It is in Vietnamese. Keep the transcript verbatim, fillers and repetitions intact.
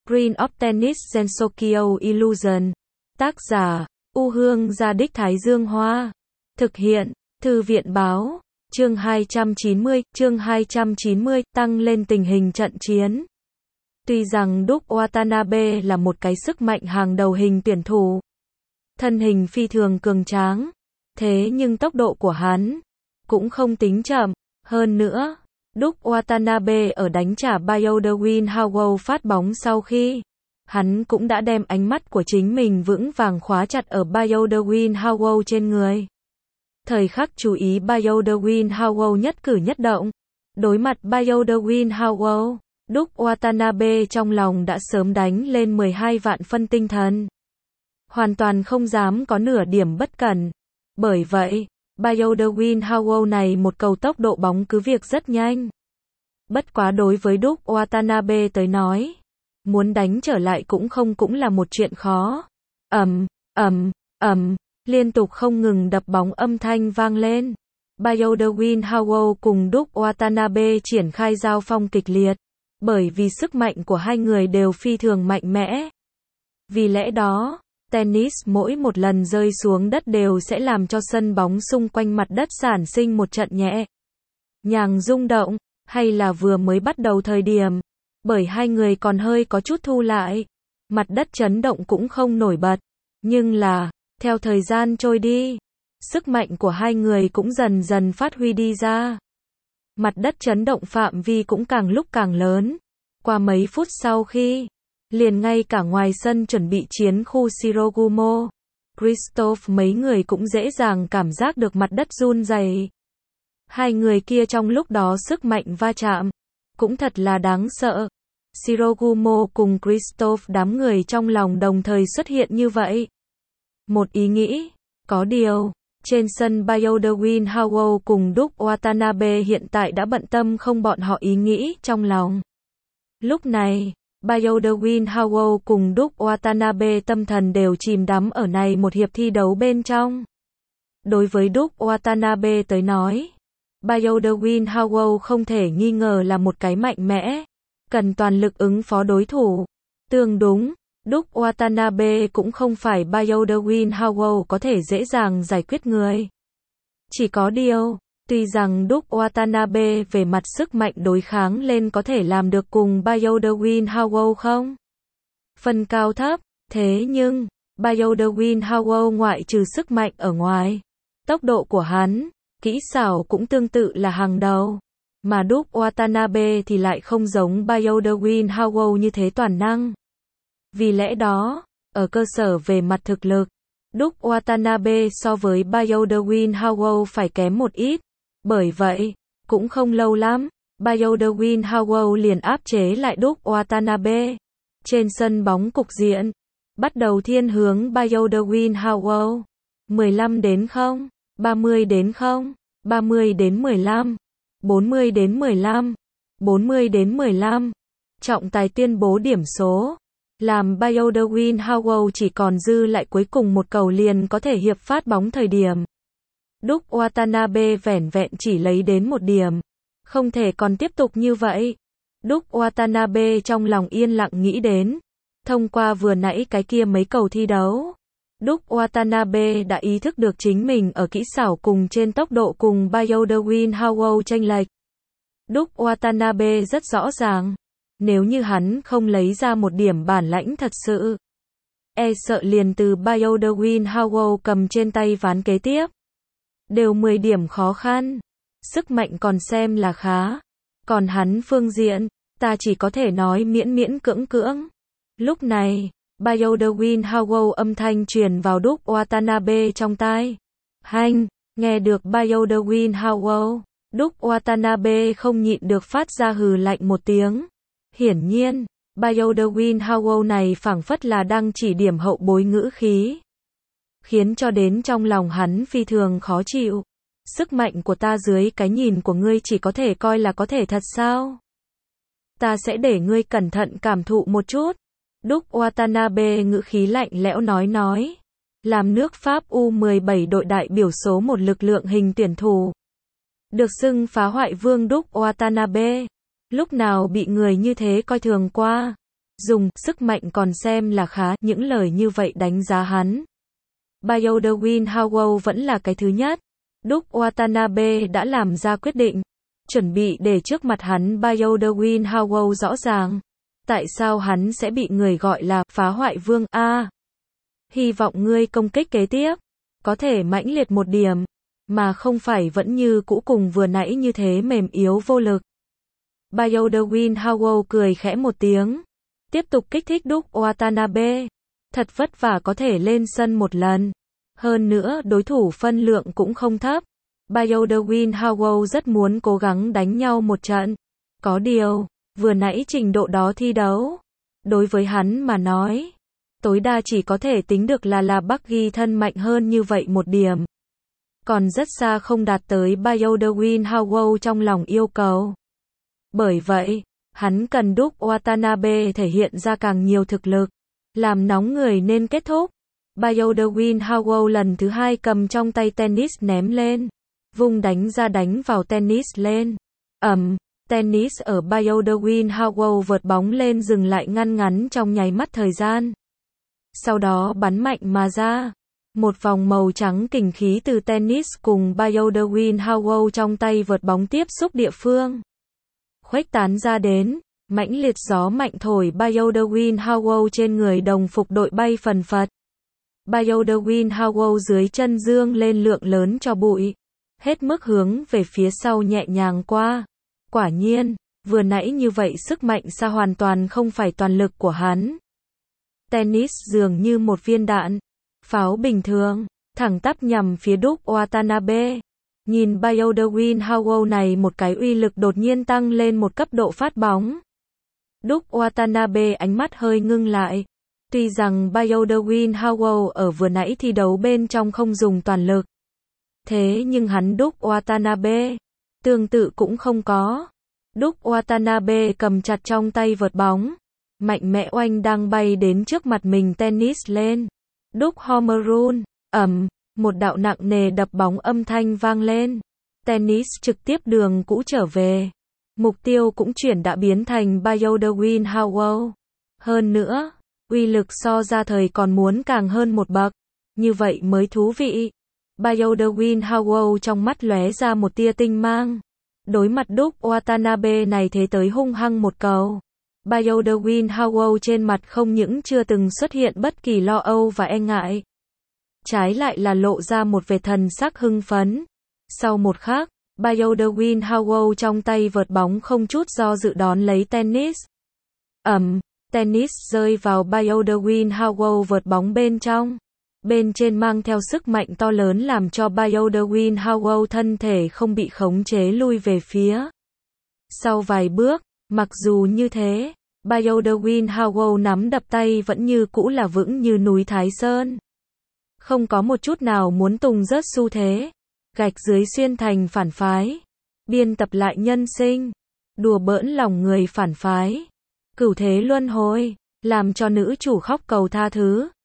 Screen of Tennis Gensokyo Illusion. Tác giả, U Hương Gia Đích Thái Dương Hoa. Thực hiện, Thư viện Báo. Chương hai trăm chín mươi, chương hai trăm chín mươi, tăng lên tình hình trận chiến. Tuy rằng Duke Watanabe là một cái sức mạnh hàng đầu hình tuyển thủ, thân hình phi thường cường tráng, thế nhưng tốc độ của hắn cũng không tính chậm. Hơn nữa, Duke Watanabe ở đánh trả Byoderwin Howell phát bóng sau khi hắn cũng đã đem ánh mắt của chính mình vững vàng khóa chặt ở Byoderwin Howell trên người. Thời khắc chú ý Byoderwin Howell nhất cử nhất động. Đối mặt Byoderwin Howell, Duke Watanabe trong lòng đã sớm đánh lên mười hai vạn phân tinh thần. Hoàn toàn không dám có nửa điểm bất cẩn. Bởi vậy, Byoderwin Howell này một cầu tốc độ bóng cứ việc rất nhanh. Bất quá đối với Duke Watanabe tới nói, muốn đánh trở lại cũng không cũng là một chuyện khó. Ầm, ầm, ầm, liên tục không ngừng đập bóng âm thanh vang lên. Byoderwin Howell cùng Duke Watanabe triển khai giao phong kịch liệt, bởi vì sức mạnh của hai người đều phi thường mạnh mẽ. Vì lẽ đó, tennis mỗi một lần rơi xuống đất đều sẽ làm cho sân bóng xung quanh mặt đất sản sinh một trận nhẹ nhàng rung động, hay là vừa mới bắt đầu thời điểm, bởi hai người còn hơi có chút thu lại, mặt đất chấn động cũng không nổi bật. Nhưng là, theo thời gian trôi đi, sức mạnh của hai người cũng dần dần phát huy đi ra. Mặt đất chấn động phạm vi cũng càng lúc càng lớn. Qua mấy phút sau khi, liền ngay cả ngoài sân chuẩn bị chiến khu Shirogumo, Christophe mấy người cũng dễ dàng cảm giác được mặt đất run rẩy. Hai người kia trong lúc đó sức mạnh va chạm, cũng thật là đáng sợ. Shirogumo cùng Christophe đám người trong lòng đồng thời xuất hiện như vậy. Một ý nghĩ, có điều, trên sân Byoderwin Howell cùng Duke Watanabe hiện tại đã bận tâm không bọn họ ý nghĩ trong lòng. Lúc này, Byoderwin Howell cùng Duke Watanabe tâm thần đều chìm đắm ở này một hiệp thi đấu bên trong. Đối với Duke Watanabe tới nói, Byoderwin Howell không thể nghi ngờ là một cái mạnh mẽ, cần toàn lực ứng phó đối thủ. Tương đúng, Duke Watanabe cũng không phải Byoderwin Howell có thể dễ dàng giải quyết người. Chỉ có điều, tuy rằng Duke Watanabe về mặt sức mạnh đối kháng lên có thể làm được cùng Byoderwin Howell không phân cao thấp, thế nhưng, Byoderwin Howell ngoại trừ sức mạnh ở ngoài, tốc độ của hắn, kỹ xảo cũng tương tự là hàng đầu. Mà Duke Watanabe thì lại không giống Byoderwin Howell như thế toàn năng. Vì lẽ đó, ở cơ sở về mặt thực lực, Duke Watanabe so với Byoderwin Howell phải kém một ít. Bởi vậy, cũng không lâu lắm, Byoderwin Howell liền áp chế lại Duke Watanabe. Trên sân bóng cục diện, bắt đầu thiên hướng Byoderwin Howell. mười lăm đến không, ba mươi đến không, ba mươi đến mười lăm, bốn mươi đến mười lăm, bốn mươi đến mười lăm. Trọng tài tuyên bố điểm số, làm Byoderwin Howell chỉ còn dư lại cuối cùng một cầu liền có thể hiệp phát bóng thời điểm. Duke Watanabe vẻn vẹn chỉ lấy đến một điểm. Không thể còn tiếp tục như vậy. Duke Watanabe trong lòng yên lặng nghĩ đến. Thông qua vừa nãy cái kia mấy cầu thi đấu, Duke Watanabe đã ý thức được chính mình ở kỹ xảo cùng trên tốc độ cùng Byoderwin Howell chênh lệch. Duke Watanabe rất rõ ràng, nếu như hắn không lấy ra một điểm bản lãnh thật sự, e sợ liền từ Byoderwin Howell cầm trên tay ván kế tiếp đều mười điểm khó khăn. Sức mạnh còn xem là khá, còn hắn phương diện, ta chỉ có thể nói miễn miễn cưỡng cưỡng. Lúc này, Byoderwin Howell âm thanh truyền vào Duke Watanabe trong tai. Hanh, nghe được Byoderwin Howell, Duke Watanabe không nhịn được phát ra hừ lạnh một tiếng. Hiển nhiên, Byoderwin Howell này phảng phất là đang chỉ điểm hậu bối ngữ khí, khiến cho đến trong lòng hắn phi thường khó chịu. Sức mạnh của ta dưới cái nhìn của ngươi chỉ có thể coi là có thể thật sao? Ta sẽ để ngươi cẩn thận cảm thụ một chút. Duke Watanabe ngữ khí lạnh lẽo nói nói. Làm nước Pháp U mười bảy đội đại biểu số một lực lượng hình tuyển thủ, được xưng phá hoại vương Duke Watanabe, lúc nào bị người như thế coi thường qua. dùng, sức mạnh còn xem là khá, những lời như vậy đánh giá hắn. Byoderwin Howell vẫn là cái thứ nhất. Duke Watanabe đã làm ra quyết định, chuẩn bị để trước mặt hắn Byoderwin Howell rõ ràng. Tại sao hắn sẽ bị người gọi là phá hoại vương a? À, hy vọng ngươi công kích kế tiếp có thể mãnh liệt một điểm, mà không phải vẫn như cũ cùng vừa nãy như thế mềm yếu vô lực. Byoderwin Howell cười khẽ một tiếng, tiếp tục kích thích Duke Watanabe. Thật vất vả có thể lên sân một lần. Hơn nữa đối thủ phân lượng cũng không thấp. Byoderwin Howell rất muốn cố gắng đánh nhau một trận. Có điều, vừa nãy trình độ đó thi đấu, đối với hắn mà nói, tối đa chỉ có thể tính được là là Bucky thân mạnh hơn như vậy một điểm. Còn rất xa không đạt tới Byoderwin Howell trong lòng yêu cầu. Bởi vậy, hắn cần Duke Watanabe thể hiện ra càng nhiều thực lực, làm nóng người nên kết thúc. Byoderwin Howell lần thứ hai cầm trong tay tennis ném lên, vung đánh ra đánh vào tennis lên. Ầm, tennis ở Byoderwin Howell vợt bóng lên dừng lại ngăn ngắn trong nháy mắt thời gian. Sau đó bắn mạnh mà ra. Một vòng màu trắng kình khí từ tennis cùng Byoderwin Howell trong tay vợt bóng tiếp xúc địa phương, khuếch tán ra đến, mãnh liệt gió mạnh thổi Byoderwin Howell trên người đồng phục đội bay phần phật. Byoderwin Howell dưới chân dương lên lượng lớn cho bụi, hết mức hướng về phía sau nhẹ nhàng qua. Quả nhiên, vừa nãy như vậy sức mạnh xa hoàn toàn không phải toàn lực của hắn. Tennis dường như một viên đạn, pháo bình thường, thẳng tắp nhằm phía Duke Watanabe. Nhìn Byoderwin Howell này một cái uy lực đột nhiên tăng lên một cấp độ phát bóng. Duke Watanabe ánh mắt hơi ngưng lại. Tuy rằng Byoderwin Howell ở vừa nãy thi đấu bên trong không dùng toàn lực, thế nhưng hắn Duke Watanabe tương tự cũng không có. Duke Watanabe cầm chặt trong tay vợt bóng, mạnh mẽ oanh đang bay đến trước mặt mình tennis lên. Duke Home Run, ầm, một đạo nặng nề đập bóng âm thanh vang lên. Tennis trực tiếp đường cũ trở về. Mục tiêu cũng chuyển đã biến thành Byoderwin Howell. Hơn nữa, uy lực so ra thời còn muốn càng hơn một bậc. Như vậy mới thú vị. Byoderwin Howell trong mắt lóe ra một tia tinh mang. Đối mặt Duke Watanabe này thế tới hung hăng một cầu. Byoderwin Howell trên mặt không những chưa từng xuất hiện bất kỳ lo âu và e ngại, trái lại là lộ ra một vẻ thần sắc hưng phấn. Sau một khắc, Byoderwin Howell trong tay vợt bóng không chút do dự đón lấy tennis. Ầm, tennis rơi vào Byoderwin Howell vợt bóng bên trong. Bên trên mang theo sức mạnh to lớn làm cho Byoderwin Howell thân thể không bị khống chế lui về phía sau vài bước. Mặc dù như thế, Byoderwin Howell nắm đập tay vẫn như cũ là vững như núi Thái Sơn. Không có một chút nào muốn tung rớt xu thế. Gạch dưới xuyên thành phản phái. Biên tập lại nhân sinh. Đùa bỡn lòng người phản phái. Cửu thế luân hồi. Làm cho nữ chủ khóc cầu tha thứ.